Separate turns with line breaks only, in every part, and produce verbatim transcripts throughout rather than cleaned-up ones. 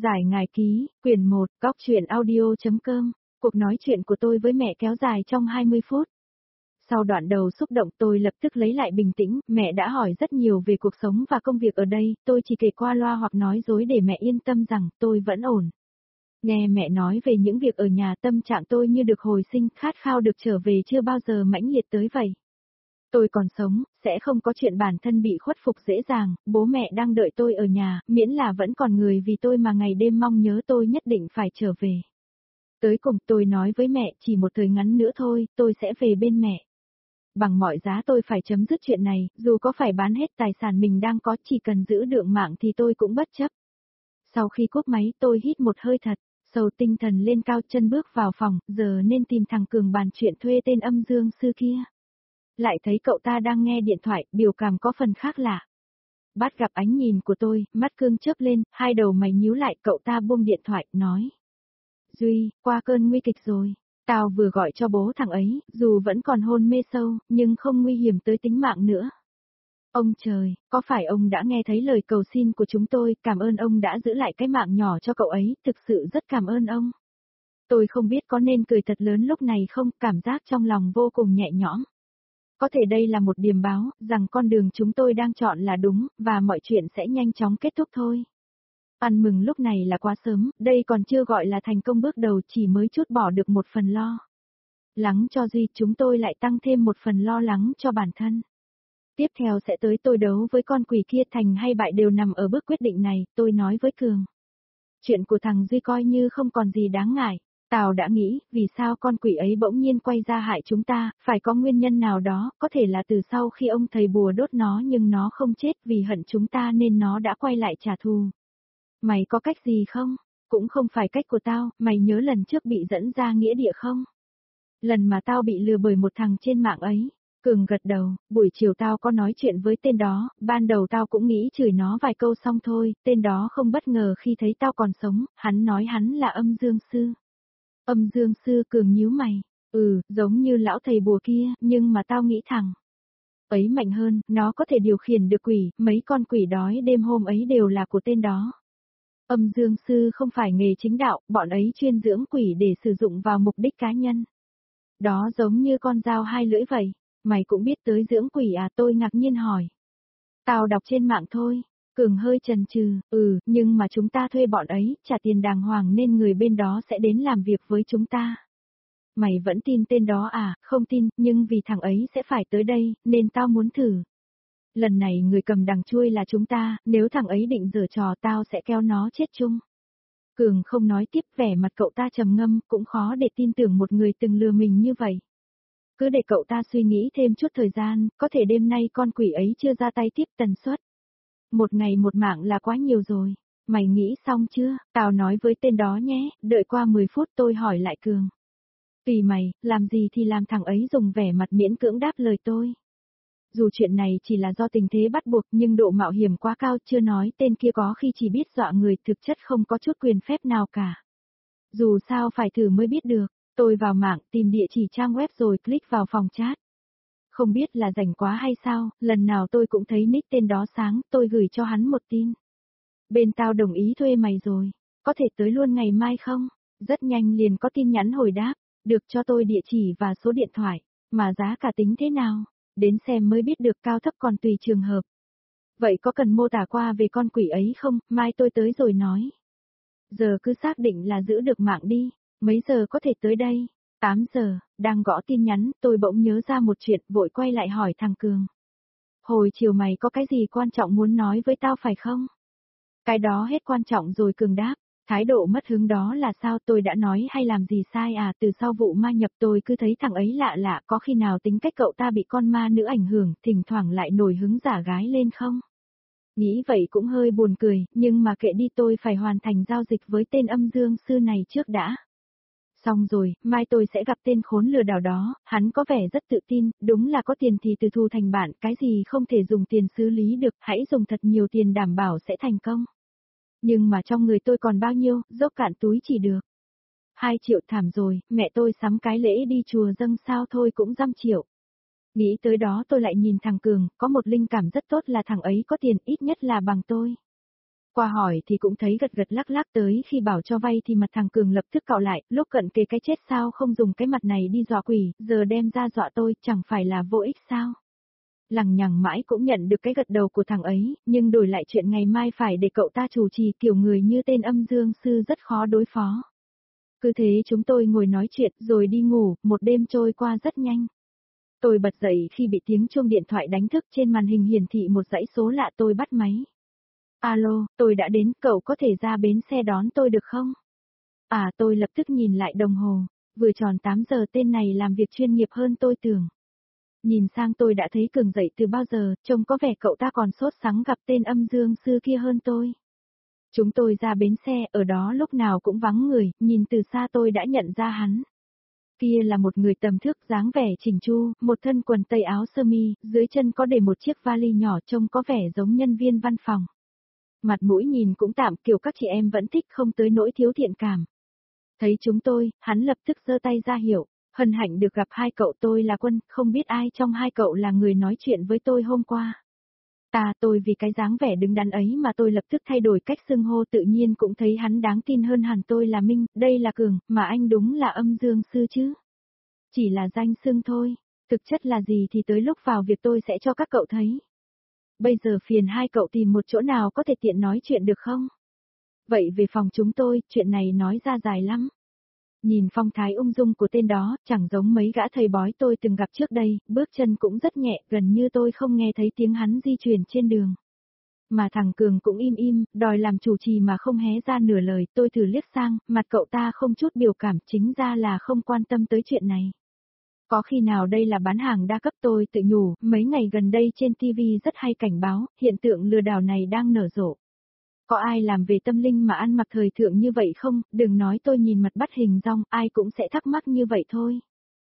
Giải ngài ký, quyển một, góc truyện audio.com, cuộc nói chuyện của tôi với mẹ kéo dài trong hai mươi phút. Sau đoạn đầu xúc động tôi lập tức lấy lại bình tĩnh, mẹ đã hỏi rất nhiều về cuộc sống và công việc ở đây, tôi chỉ kể qua loa hoặc nói dối để mẹ yên tâm rằng tôi vẫn ổn. Nghe mẹ nói về những việc ở nhà tâm trạng tôi như được hồi sinh, khát khao được trở về chưa bao giờ mãnh liệt tới vậy. Tôi còn sống, sẽ không có chuyện bản thân bị khuất phục dễ dàng, bố mẹ đang đợi tôi ở nhà, miễn là vẫn còn người vì tôi mà ngày đêm mong nhớ tôi nhất định phải trở về. Tới cùng tôi nói với mẹ chỉ một thời ngắn nữa thôi, tôi sẽ về bên mẹ. Bằng mọi giá tôi phải chấm dứt chuyện này, dù có phải bán hết tài sản mình đang có, chỉ cần giữ được mạng thì tôi cũng bất chấp. Sau khi cúp máy tôi hít một hơi thật, sầu tinh thần lên cao chân bước vào phòng, giờ nên tìm thằng Cường bàn chuyện thuê tên âm dương sư kia. Lại thấy cậu ta đang nghe điện thoại, biểu cảm có phần khác lạ. Bắt gặp ánh nhìn của tôi, mắt Cương chớp lên, hai đầu mày nhíu lại, cậu ta buông điện thoại, nói. Duy, qua cơn nguy kịch rồi. Tao vừa gọi cho bố thằng ấy, dù vẫn còn hôn mê sâu, nhưng không nguy hiểm tới tính mạng nữa. Ông trời, có phải ông đã nghe thấy lời cầu xin của chúng tôi, cảm ơn ông đã giữ lại cái mạng nhỏ cho cậu ấy, thực sự rất cảm ơn ông. Tôi không biết có nên cười thật lớn lúc này không, cảm giác trong lòng vô cùng nhẹ nhõm. Có thể đây là một điềm báo, rằng con đường chúng tôi đang chọn là đúng, và mọi chuyện sẽ nhanh chóng kết thúc thôi. Ăn mừng lúc này là quá sớm, đây còn chưa gọi là thành công bước đầu, chỉ mới chút bỏ được một phần lo lắng cho Duy, chúng tôi lại tăng thêm một phần lo lắng cho bản thân. Tiếp theo sẽ tới tôi đấu với con quỷ kia, thành hay bại đều nằm ở bước quyết định này, tôi nói với Cường. Chuyện của thằng Duy coi như không còn gì đáng ngại. Tao đã nghĩ, vì sao con quỷ ấy bỗng nhiên quay ra hại chúng ta, phải có nguyên nhân nào đó, có thể là từ sau khi ông thầy bùa đốt nó nhưng nó không chết vì hận chúng ta nên nó đã quay lại trả thù. Mày có cách gì không? Cũng không phải cách của tao, mày nhớ lần trước bị dẫn ra nghĩa địa không? Lần mà tao bị lừa bởi một thằng trên mạng ấy. Cường gật đầu, buổi chiều tao có nói chuyện với tên đó, ban đầu tao cũng nghĩ chửi nó vài câu xong thôi, tên đó không bất ngờ khi thấy tao còn sống, hắn nói hắn là âm dương sư. Âm dương sư? Cường nhíu mày. Ừ, giống như lão thầy bùa kia, nhưng mà tao nghĩ thằng ấy mạnh hơn, nó có thể điều khiển được quỷ, mấy con quỷ đói đêm hôm ấy đều là của tên đó. Âm dương sư không phải nghề chính đạo, bọn ấy chuyên dưỡng quỷ để sử dụng vào mục đích cá nhân. Đó giống như con dao hai lưỡi vậy. Mày cũng biết tới dưỡng quỷ à? Tôi ngạc nhiên hỏi. Tao đọc trên mạng thôi. Cường hơi chần chừ, ừ, nhưng mà chúng ta thuê bọn ấy, trả tiền đàng hoàng nên người bên đó sẽ đến làm việc với chúng ta. Mày vẫn tin tên đó à? Không tin, nhưng vì thằng ấy sẽ phải tới đây, nên tao muốn thử. Lần này người cầm đằng chui là chúng ta, nếu thằng ấy định giở trò tao sẽ kéo nó chết chung. Cường không nói tiếp, vẻ mặt cậu ta trầm ngâm, cũng khó để tin tưởng một người từng lừa mình như vậy. Cứ để cậu ta suy nghĩ thêm chút thời gian, có thể đêm nay con quỷ ấy chưa ra tay tiếp tần suất. Một ngày một mạng là quá nhiều rồi. Mày nghĩ xong chưa? Tao nói với tên đó nhé, đợi qua mười phút tôi hỏi lại Cường. Tùy mày, làm gì thì làm, thằng ấy dùng vẻ mặt miễn cưỡng đáp lời tôi. Dù chuyện này chỉ là do tình thế bắt buộc nhưng độ mạo hiểm quá cao, chưa nói tên kia có khi chỉ biết dọa người, thực chất không có chút quyền phép nào cả. Dù sao phải thử mới biết được. Tôi vào mạng tìm địa chỉ trang web rồi click vào phòng chat. Không biết là rảnh quá hay sao, lần nào tôi cũng thấy nick tên đó sáng, tôi gửi cho hắn một tin. Bên tao đồng ý thuê mày rồi, có thể tới luôn ngày mai không? Rất nhanh liền có tin nhắn hồi đáp, được, cho tôi địa chỉ và số điện thoại, mà giá cả tính thế nào? Đến xem mới biết được, cao thấp còn tùy trường hợp. Vậy có cần mô tả qua về con quỷ ấy không? Mai tôi tới rồi nói. Giờ cứ xác định là giữ được mạng đi. Mấy giờ có thể tới đây? tám giờ, đang gõ tin nhắn, tôi bỗng nhớ ra một chuyện, vội quay lại hỏi thằng Cường. Hồi chiều mày có cái gì quan trọng muốn nói với tao phải không? Cái đó hết quan trọng rồi, Cường đáp. Thái độ mất hứng đó là sao? Tôi đã nói hay làm gì sai à? Từ sau vụ ma nhập tôi cứ thấy thằng ấy lạ lạ, có khi nào tính cách cậu ta bị con ma nữ ảnh hưởng, thỉnh thoảng lại nổi hứng giả gái lên không? Nghĩ vậy cũng hơi buồn cười, nhưng mà kệ đi, tôi phải hoàn thành giao dịch với tên âm dương sư này trước đã. Xong rồi, mai tôi sẽ gặp tên khốn lừa đảo đó, hắn có vẻ rất tự tin, đúng là có tiền thì từ thu thành bạn, cái gì không thể dùng tiền xử lý được, hãy dùng thật nhiều tiền đảm bảo sẽ thành công. Nhưng mà trong người tôi còn bao nhiêu, dốc cạn túi chỉ được. Hai triệu thảm rồi, mẹ tôi sắm cái lễ đi chùa dâng sao thôi cũng dăm triệu. Nghĩ tới đó tôi lại nhìn thằng Cường, có một linh cảm rất tốt là thằng ấy có tiền, ít nhất là bằng tôi. Qua hỏi thì cũng thấy gật gật lắc lắc, tới khi bảo cho vay thì mặt thằng Cường lập tức cau lại, lúc cận kề cái chết sao không dùng cái mặt này đi dọa quỷ, giờ đem ra dọa tôi, chẳng phải là vô ích sao? Lằng nhằng mãi cũng nhận được cái gật đầu của thằng ấy, nhưng đổi lại chuyện ngày mai phải để cậu ta chủ trì, kiểu người như tên âm dương sư rất khó đối phó. Cứ thế chúng tôi ngồi nói chuyện rồi đi ngủ, một đêm trôi qua rất nhanh. Tôi bật dậy khi bị tiếng chuông điện thoại đánh thức, trên màn hình hiển thị một dãy số lạ, tôi bắt máy. Alo, tôi đã đến, cậu có thể ra bến xe đón tôi được không? À, tôi lập tức nhìn lại đồng hồ, vừa tròn tám giờ, tên này làm việc chuyên nghiệp hơn tôi tưởng. Nhìn sang tôi đã thấy Cường dậy từ bao giờ, trông có vẻ cậu ta còn sốt sắng gặp tên âm dương sư kia hơn tôi. Chúng tôi ra bến xe, ở đó lúc nào cũng vắng người, nhìn từ xa tôi đã nhận ra hắn. Kia là một người tầm thước, dáng vẻ chỉnh chu, một thân quần tây áo sơ mi, dưới chân có để một chiếc vali nhỏ, trông có vẻ giống nhân viên văn phòng. Mặt mũi nhìn cũng tạm, kiểu các chị em vẫn thích, không tới nỗi thiếu thiện cảm. Thấy chúng tôi, hắn lập tức giơ tay ra hiệu, hân hạnh được gặp hai cậu, tôi là Quân, không biết ai trong hai cậu là người nói chuyện với tôi hôm qua. Ta, tôi vì cái dáng vẻ đứng đắn ấy mà tôi lập tức thay đổi cách xưng hô, tự nhiên cũng thấy hắn đáng tin hơn hẳn. Tôi là Minh, đây là Cường, mà anh đúng là âm dương sư chứ. Chỉ là danh xưng thôi, thực chất là gì thì tới lúc vào việc tôi sẽ cho các cậu thấy. Bây giờ phiền hai cậu tìm một chỗ nào có thể tiện nói chuyện được không? Vậy về phòng chúng tôi, chuyện này nói ra dài lắm. Nhìn phong thái ung dung của tên đó, chẳng giống mấy gã thầy bói tôi từng gặp trước đây, bước chân cũng rất nhẹ, gần như tôi không nghe thấy tiếng hắn di chuyển trên đường. Mà thằng Cường cũng im im, đòi làm chủ trì mà không hé ra nửa lời, tôi thử liếc sang, mặt cậu ta không chút biểu cảm, chính ra là không quan tâm tới chuyện này. Có khi nào đây là bán hàng đa cấp, tôi tự nhủ, mấy ngày gần đây trên ti vi rất hay cảnh báo, hiện tượng lừa đảo này đang nở rộ. Có ai làm về tâm linh mà ăn mặc thời thượng như vậy không, đừng nói tôi nhìn mặt bắt hình dong, ai cũng sẽ thắc mắc như vậy thôi.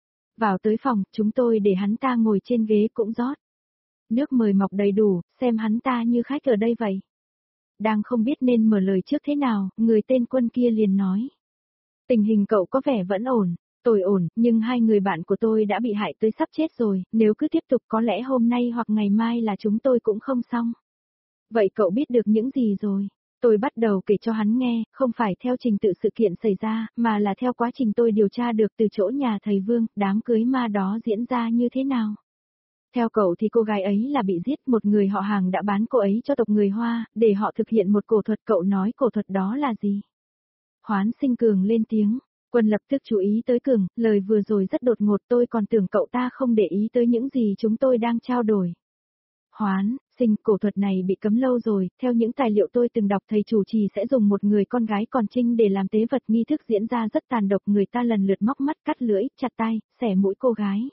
Vào tới phòng, chúng tôi để hắn ta ngồi trên ghế cũng rót. Nước mời mọc đầy đủ, xem hắn ta như khách ở đây vậy. Đang không biết nên mở lời trước thế nào, người tên Quân kia liền nói. Tình hình cậu có vẻ vẫn ổn. Tôi ổn, nhưng hai người bạn của tôi đã bị hại tới sắp chết rồi, nếu cứ tiếp tục có lẽ hôm nay hoặc ngày mai là chúng tôi cũng không xong. Vậy cậu biết được những gì rồi? Tôi bắt đầu kể cho hắn nghe, không phải theo trình tự sự kiện xảy ra, mà là theo quá trình tôi điều tra được từ chỗ nhà thầy Vương, đám cưới ma đó diễn ra như thế nào. Theo cậu thì cô gái ấy là bị giết, một người họ hàng đã bán cô ấy cho tộc người Hoa, để họ thực hiện một cổ thuật, cậu nói cổ thuật đó là gì? Hoán Sinh Cường lên tiếng. Quân lập tức chú ý tới Cường, lời vừa rồi rất đột ngột, tôi còn tưởng cậu ta không để ý tới những gì chúng tôi đang trao đổi. Hoán, Sinh, cổ thuật này bị cấm lâu rồi, theo những tài liệu tôi từng đọc thầy chủ trì sẽ dùng một người con gái còn trinh để làm tế vật, nghi thức diễn ra rất tàn độc, người ta lần lượt móc mắt, cắt lưỡi, chặt tay, xẻ mũi cô gái.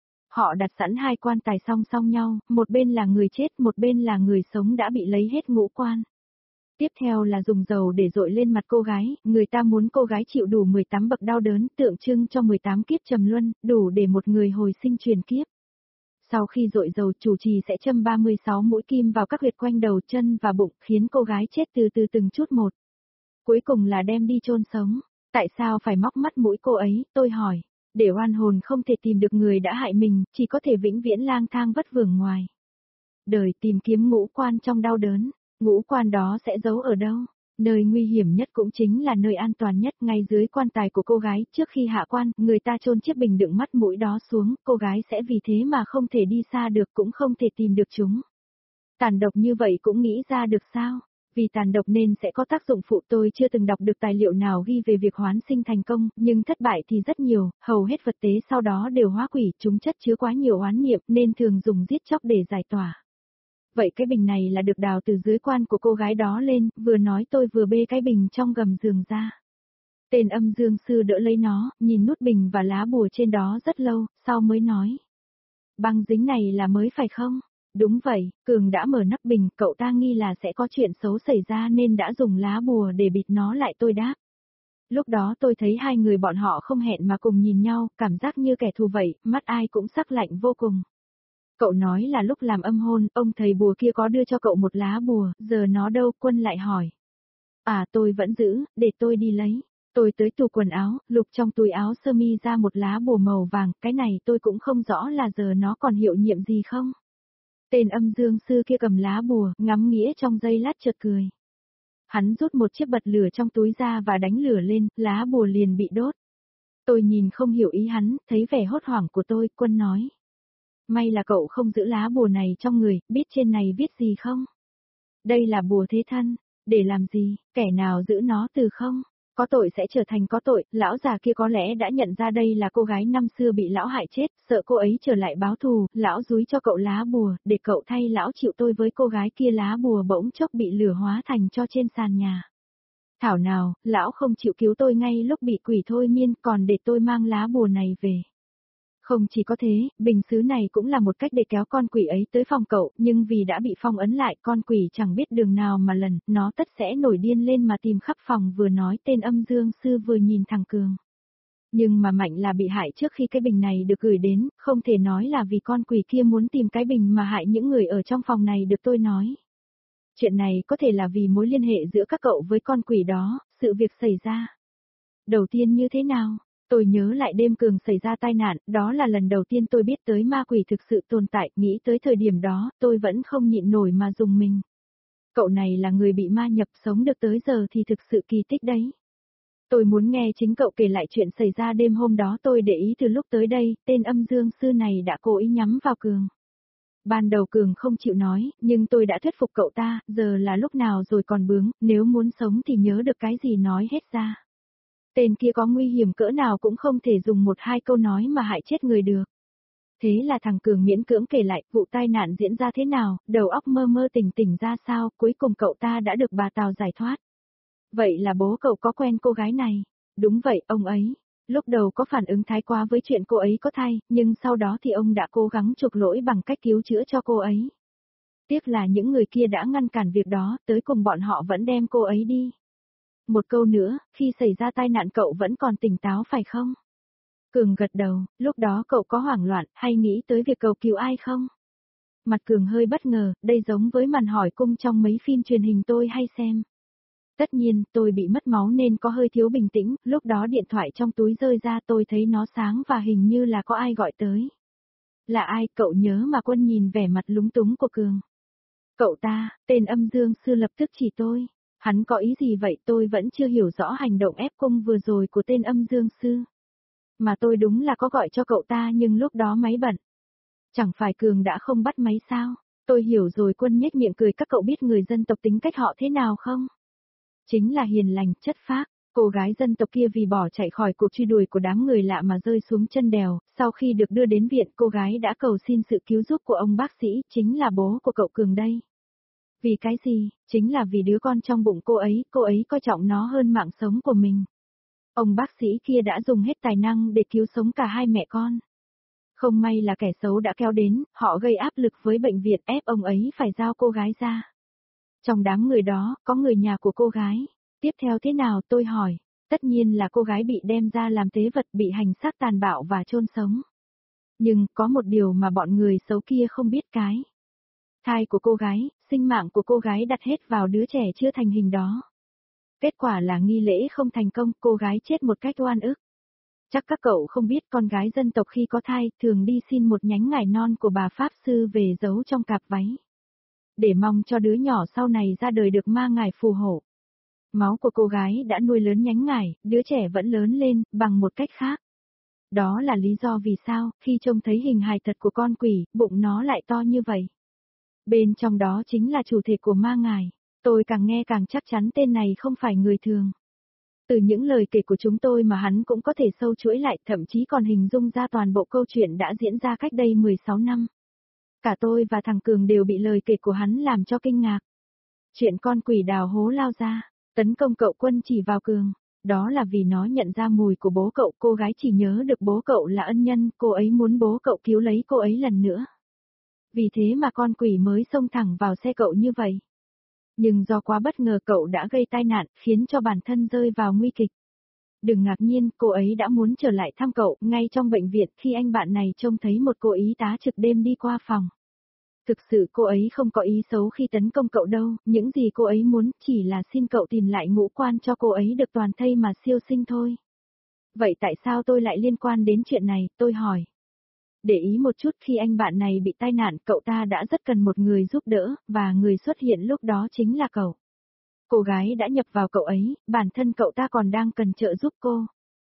Họ đặt sẵn hai quan tài song song nhau, một bên là người chết, một bên là người sống đã bị lấy hết ngũ quan. Tiếp theo là dùng dầu để dội lên mặt cô gái, người ta muốn cô gái chịu đủ mười tám bậc đau đớn, tượng trưng cho mười tám kiếp trầm luân, đủ để một người hồi sinh truyền kiếp. Sau khi dội dầu, chủ trì sẽ châm ba mươi sáu mũi kim vào các huyệt quanh đầu, chân và bụng, khiến cô gái chết từ từ từng chút một. Cuối cùng là đem đi chôn sống. Tại sao phải móc mắt mũi cô ấy, tôi hỏi. Để oan hồn không thể tìm được người đã hại mình, chỉ có thể vĩnh viễn lang thang vất vưởng ngoài đời, tìm kiếm ngũ quan trong đau đớn. Ngũ quan đó sẽ giấu ở đâu? Nơi nguy hiểm nhất cũng chính là nơi an toàn nhất, ngay dưới quan tài của cô gái. Trước khi hạ quan, người ta chôn chiếc bình đựng mắt mũi đó xuống, cô gái sẽ vì thế mà không thể đi xa được, cũng không thể tìm được chúng. Tàn độc như vậy cũng nghĩ ra được sao? Vì tàn độc nên sẽ có tác dụng phụ, tôi chưa từng đọc được tài liệu nào ghi về việc hoán sinh thành công, nhưng thất bại thì rất nhiều, hầu hết vật tế sau đó đều hóa quỷ, chúng chất chứa quá nhiều oán niệm nên thường dùng giết chóc để giải tỏa. Vậy cái bình này là được đào từ dưới quan của cô gái đó lên, vừa nói tôi vừa bê cái bình trong gầm giường ra. Tên âm dương sư đỡ lấy nó, nhìn nút bình và lá bùa trên đó rất lâu, sau mới nói. Băng dính này là mới phải không? Đúng vậy, Cường đã mở nắp bình, cậu ta nghi là sẽ có chuyện xấu xảy ra nên đã dùng lá bùa để bịt nó lại, tôi đáp. Lúc đó tôi thấy hai người bọn họ không hẹn mà cùng nhìn nhau, cảm giác như kẻ thù vậy, mắt ai cũng sắc lạnh vô cùng. Cậu nói là lúc làm âm hôn, ông thầy bùa kia có đưa cho cậu một lá bùa, giờ nó đâu? Quân lại hỏi. À, tôi vẫn giữ, để tôi đi lấy. Tôi tới tủ quần áo, lục trong túi áo sơ mi ra một lá bùa màu vàng, cái này tôi cũng không rõ là giờ nó còn hiệu nhiệm gì không. Tên âm dương sư kia cầm lá bùa, ngắm nghĩa trong giây lát chợt cười. Hắn rút một chiếc bật lửa trong túi ra và đánh lửa lên, lá bùa liền bị đốt. Tôi nhìn không hiểu ý hắn, thấy vẻ hốt hoảng của tôi, Quân nói. May là cậu không giữ lá bùa này trong người, biết trên này viết gì không? Đây là bùa thế thân, để làm gì, kẻ nào giữ nó từ không? Có tội sẽ trở thành có tội, lão già kia có lẽ đã nhận ra đây là cô gái năm xưa bị lão hại chết, sợ cô ấy trở lại báo thù, lão dúi cho cậu lá bùa, để cậu thay lão chịu tôi với cô gái kia lá bùa bỗng chốc bị lửa hóa thành cho trên sàn nhà. Thảo nào, lão không chịu cứu tôi ngay lúc bị quỷ thôi miên, còn để tôi mang lá bùa này về. Không chỉ có thế, bình sứ này cũng là một cách để kéo con quỷ ấy tới phòng cậu, nhưng vì đã bị phong ấn lại, con quỷ chẳng biết đường nào mà lần, nó tất sẽ nổi điên lên mà tìm khắp phòng, vừa nói tên âm dương sư vừa nhìn thằng Cường. Nhưng mà Mạnh là bị hại trước khi cái bình này được gửi đến, không thể nói là vì con quỷ kia muốn tìm cái bình mà hại những người ở trong phòng này được tôi nói. Chuyện này có thể là vì mối liên hệ giữa các cậu với con quỷ đó, sự việc xảy ra. Đầu tiên như thế nào? Tôi nhớ lại đêm Cường xảy ra tai nạn, đó là lần đầu tiên tôi biết tới ma quỷ thực sự tồn tại, nghĩ tới thời điểm đó, tôi vẫn không nhịn nổi mà dùng mình. Cậu này là người bị ma nhập sống được tới giờ thì thực sự kỳ tích đấy. Tôi muốn nghe chính cậu kể lại chuyện xảy ra đêm hôm đó, tôi để ý từ lúc tới đây, tên âm dương sư này đã cố ý nhắm vào Cường. Ban đầu Cường không chịu nói, nhưng tôi đã thuyết phục cậu ta, giờ là lúc nào rồi còn bướng, nếu muốn sống thì nhớ được cái gì nói hết ra. Tên kia có nguy hiểm cỡ nào cũng không thể dùng một hai câu nói mà hại chết người được. Thế là thằng Cường miễn cưỡng kể lại vụ tai nạn diễn ra thế nào, đầu óc mơ mơ tỉnh tỉnh ra sao, cuối cùng cậu ta đã được bà Tào giải thoát. Vậy là bố cậu có quen cô gái này? Đúng vậy, ông ấy. Lúc đầu có phản ứng thái quá với chuyện cô ấy có thai, nhưng sau đó thì ông đã cố gắng chuộc lỗi bằng cách cứu chữa cho cô ấy. Tiếc là những người kia đã ngăn cản việc đó, tới cùng bọn họ vẫn đem cô ấy đi. Một câu nữa, khi xảy ra tai nạn cậu vẫn còn tỉnh táo phải không? Cường gật đầu, lúc đó cậu có hoảng loạn hay nghĩ tới việc cầu cứu ai không? Mặt Cường hơi bất ngờ, đây giống với màn hỏi cung trong mấy phim truyền hình tôi hay xem. Tất nhiên, tôi bị mất máu nên có hơi thiếu bình tĩnh, lúc đó điện thoại trong túi rơi ra tôi thấy nó sáng và hình như là có ai gọi tới. Là ai, cậu nhớ mà Quân nhìn vẻ mặt lúng túng của Cường. Cậu ta, tên âm dương sư lập tức chỉ tôi. Hắn có ý gì vậy, tôi vẫn chưa hiểu rõ hành động ép cung vừa rồi của tên âm dương sư. Mà tôi đúng là có gọi cho cậu ta nhưng lúc đó máy bận. Chẳng phải Cường đã không bắt máy sao? Tôi hiểu rồi. Quân nhếch miệng cười, các cậu biết người dân tộc tính cách họ thế nào không? Chính là hiền lành, chất phác. Cô gái dân tộc kia vì bỏ chạy khỏi cuộc truy đuổi của đám người lạ mà rơi xuống chân đèo, sau khi được đưa đến viện cô gái đã cầu xin sự cứu giúp của ông bác sĩ, chính là bố của cậu Cường đây. Vì cái gì? Chính là vì đứa con trong bụng cô ấy, cô ấy coi trọng nó hơn mạng sống của mình. Ông bác sĩ kia đã dùng hết tài năng để cứu sống cả hai mẹ con. Không may là kẻ xấu đã kéo đến, họ gây áp lực với bệnh viện ép ông ấy phải giao cô gái ra. Trong đám người đó, có người nhà của cô gái. Tiếp theo thế nào, tôi hỏi. Tất nhiên là cô gái bị đem ra làm tế vật, bị hành xác tàn bạo và chôn sống. Nhưng, có một điều mà bọn người xấu kia không biết cái. Thai của cô gái, sinh mạng của cô gái đặt hết vào đứa trẻ chưa thành hình đó. Kết quả là nghi lễ không thành công, cô gái chết một cách oan ức. Chắc các cậu không biết con gái dân tộc khi có thai thường đi xin một nhánh ngải non của bà Pháp Sư về giấu trong cạp váy. Để mong cho đứa nhỏ sau này ra đời được ma ngải phù hộ. Máu của cô gái đã nuôi lớn nhánh ngải, đứa trẻ vẫn lớn lên, bằng một cách khác. Đó là lý do vì sao, khi trông thấy hình hài thật của con quỷ, bụng nó lại to như vậy. Bên trong đó chính là chủ thể của ma ngải. Tôi càng nghe càng chắc chắn tên này không phải người thường. Từ những lời kể của chúng tôi mà hắn cũng có thể sâu chuỗi lại, thậm chí còn hình dung ra toàn bộ câu chuyện đã diễn ra cách đây mười sáu năm. Cả tôi và thằng Cường đều bị lời kể của hắn làm cho kinh ngạc. Chuyện con quỷ đào hố lao ra, tấn công cậu. Quân chỉ vào Cường. Đó là vì nó nhận ra mùi của bố cậu, cô gái chỉ nhớ được bố cậu là ân nhân, cô ấy muốn bố cậu cứu lấy cô ấy lần nữa. Vì thế mà con quỷ mới xông thẳng vào xe cậu như vậy. Nhưng do quá bất ngờ cậu đã gây tai nạn, khiến cho bản thân rơi vào nguy kịch. Đừng ngạc nhiên, cô ấy đã muốn trở lại thăm cậu, ngay trong bệnh viện khi anh bạn này trông thấy một cô y tá trực đêm đi qua phòng. Thực sự cô ấy không có ý xấu khi tấn công cậu đâu, những gì cô ấy muốn chỉ là xin cậu tìm lại ngũ quan cho cô ấy được toàn thây mà siêu sinh thôi. Vậy tại sao tôi lại liên quan đến chuyện này, tôi hỏi. Để ý một chút, khi anh bạn này bị tai nạn, cậu ta đã rất cần một người giúp đỡ, và người xuất hiện lúc đó chính là cậu. Cô gái đã nhập vào cậu ấy, bản thân cậu ta còn đang cần trợ giúp cô.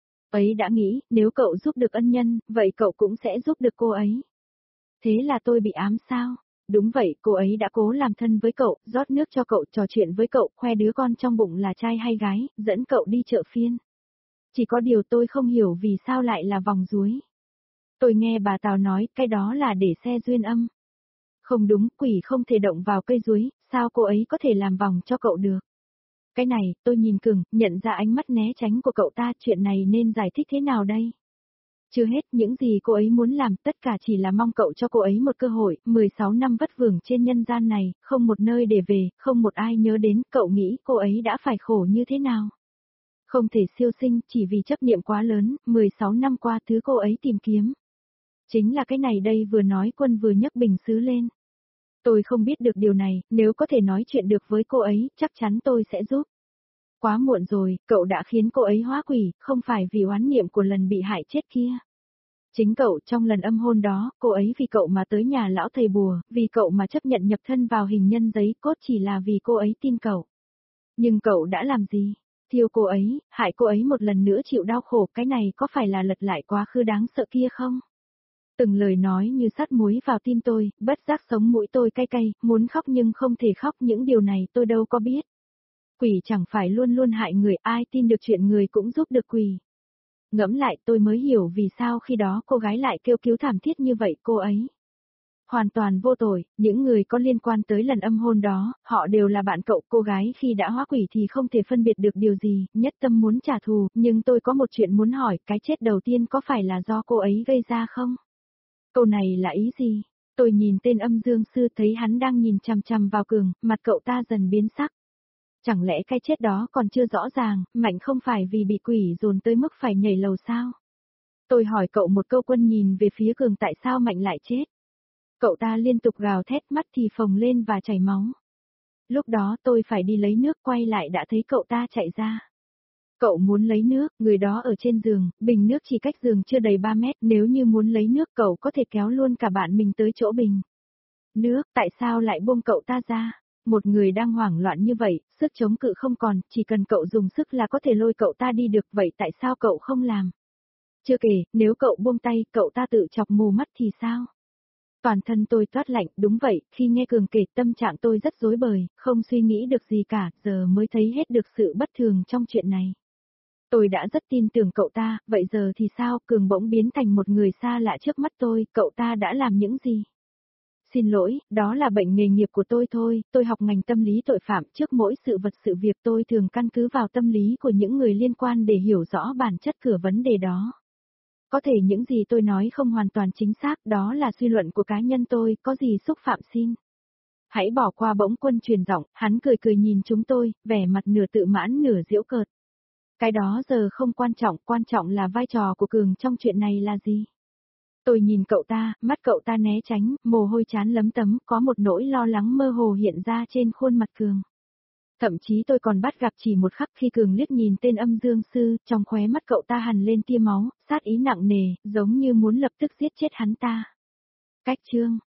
Ấy đã nghĩ, nếu cậu giúp được ân nhân, vậy cậu cũng sẽ giúp được cô ấy. Thế là tôi bị ám sao? Đúng vậy, cô ấy đã cố làm thân với cậu, rót nước cho cậu, trò chuyện với cậu, khoe đứa con trong bụng là trai hay gái, dẫn cậu đi chợ phiên. Chỉ có điều tôi không hiểu vì sao lại là vòng ruối. Tôi nghe bà Tào nói, cái đó là để xe duyên âm. Không đúng, quỷ không thể động vào cây ruối, sao cô ấy có thể làm vòng cho cậu được? Cái này, tôi nhìn Cường, nhận ra ánh mắt né tránh của cậu ta, chuyện này nên giải thích thế nào đây? Chưa hết, những gì cô ấy muốn làm, tất cả chỉ là mong cậu cho cô ấy một cơ hội, mười sáu năm vất vưởng trên nhân gian này, không một nơi để về, không một ai nhớ đến, cậu nghĩ cô ấy đã phải khổ như thế nào? Không thể siêu sinh, chỉ vì chấp niệm quá lớn, mười sáu năm qua thứ cô ấy tìm kiếm. Chính là cái này đây, vừa nói Quân vừa nhấc bình sứ lên. Tôi không biết được điều này, nếu có thể nói chuyện được với cô ấy, chắc chắn tôi sẽ giúp. Quá muộn rồi, cậu đã khiến cô ấy hóa quỷ, không phải vì oán niệm của lần bị hại chết kia. Chính cậu, trong lần âm hôn đó, cô ấy vì cậu mà tới nhà lão thầy bùa, vì cậu mà chấp nhận nhập thân vào hình nhân giấy cốt chỉ là vì cô ấy tin cậu. Nhưng cậu đã làm gì? Thiêu cô ấy, hại cô ấy một lần nữa chịu đau khổ, cái này có phải là lật lại quá khứ đáng sợ kia không? Từng lời nói như sắt muối vào tim tôi, bất giác sống mũi tôi cay cay, muốn khóc nhưng không thể khóc, những điều này tôi đâu có biết. Quỷ chẳng phải luôn luôn hại người, ai tin được chuyện người cũng giúp được quỷ. Ngẫm lại tôi mới hiểu vì sao khi đó cô gái lại kêu cứu thảm thiết như vậy, cô ấy hoàn toàn vô tội, những người có liên quan tới lần âm hôn đó, họ đều là bạn cậu, cô gái khi đã hóa quỷ thì không thể phân biệt được điều gì, nhất tâm muốn trả thù, nhưng tôi có một chuyện muốn hỏi, cái chết đầu tiên có phải là do cô ấy gây ra không? Câu này là ý gì? Tôi nhìn tên âm dương sư thấy hắn đang nhìn chằm chằm vào Cường, mặt cậu ta dần biến sắc. Chẳng lẽ cái chết đó còn chưa rõ ràng, Mạnh không phải vì bị quỷ dồn tới mức phải nhảy lầu sao? Tôi hỏi cậu một câu, Quân nhìn về phía Cường, tại sao Mạnh lại chết? Cậu ta liên tục gào thét, mắt thì phồng lên và chảy máu. Lúc đó tôi phải đi lấy nước, quay lại đã thấy cậu ta chạy ra. Cậu muốn lấy nước, người đó ở trên giường, bình nước chỉ cách giường chưa đầy ba mét, nếu như muốn lấy nước cậu có thể kéo luôn cả bạn mình tới chỗ bình nước, tại sao lại buông cậu ta ra? Một người đang hoảng loạn như vậy, sức chống cự không còn, chỉ cần cậu dùng sức là có thể lôi cậu ta đi được, vậy tại sao cậu không làm? Chưa kể, nếu cậu buông tay, cậu ta tự chọc mù mắt thì sao? Toàn thân tôi toát lạnh, đúng vậy, khi nghe Cường kể tâm trạng tôi rất rối bời, không suy nghĩ được gì cả, giờ mới thấy hết được sự bất thường trong chuyện này. Tôi đã rất tin tưởng cậu ta, vậy giờ thì sao? Cường bỗng biến thành một người xa lạ trước mắt tôi, cậu ta đã làm những gì? Xin lỗi, đó là bệnh nghề nghiệp của tôi thôi, tôi học ngành tâm lý tội phạm, trước mỗi sự vật sự việc tôi thường căn cứ vào tâm lý của những người liên quan để hiểu rõ bản chất của vấn đề đó. Có thể những gì tôi nói không hoàn toàn chính xác, đó là suy luận của cá nhân tôi, có gì xúc phạm xin. Hãy bỏ qua. Bỗng Quân truyền giọng, hắn cười cười nhìn chúng tôi, vẻ mặt nửa tự mãn nửa giễu cợt. Cái đó giờ không quan trọng, quan trọng là vai trò của Cường trong chuyện này là gì? Tôi nhìn cậu ta, mắt cậu ta né tránh, mồ hôi trán lấm tấm, có một nỗi lo lắng mơ hồ hiện ra trên khuôn mặt Cường. Thậm chí tôi còn bắt gặp chỉ một khắc khi Cường liếc nhìn tên âm dương sư, trong khóe mắt cậu ta hằn lên tia máu, sát ý nặng nề, giống như muốn lập tức giết chết hắn ta. Cách chương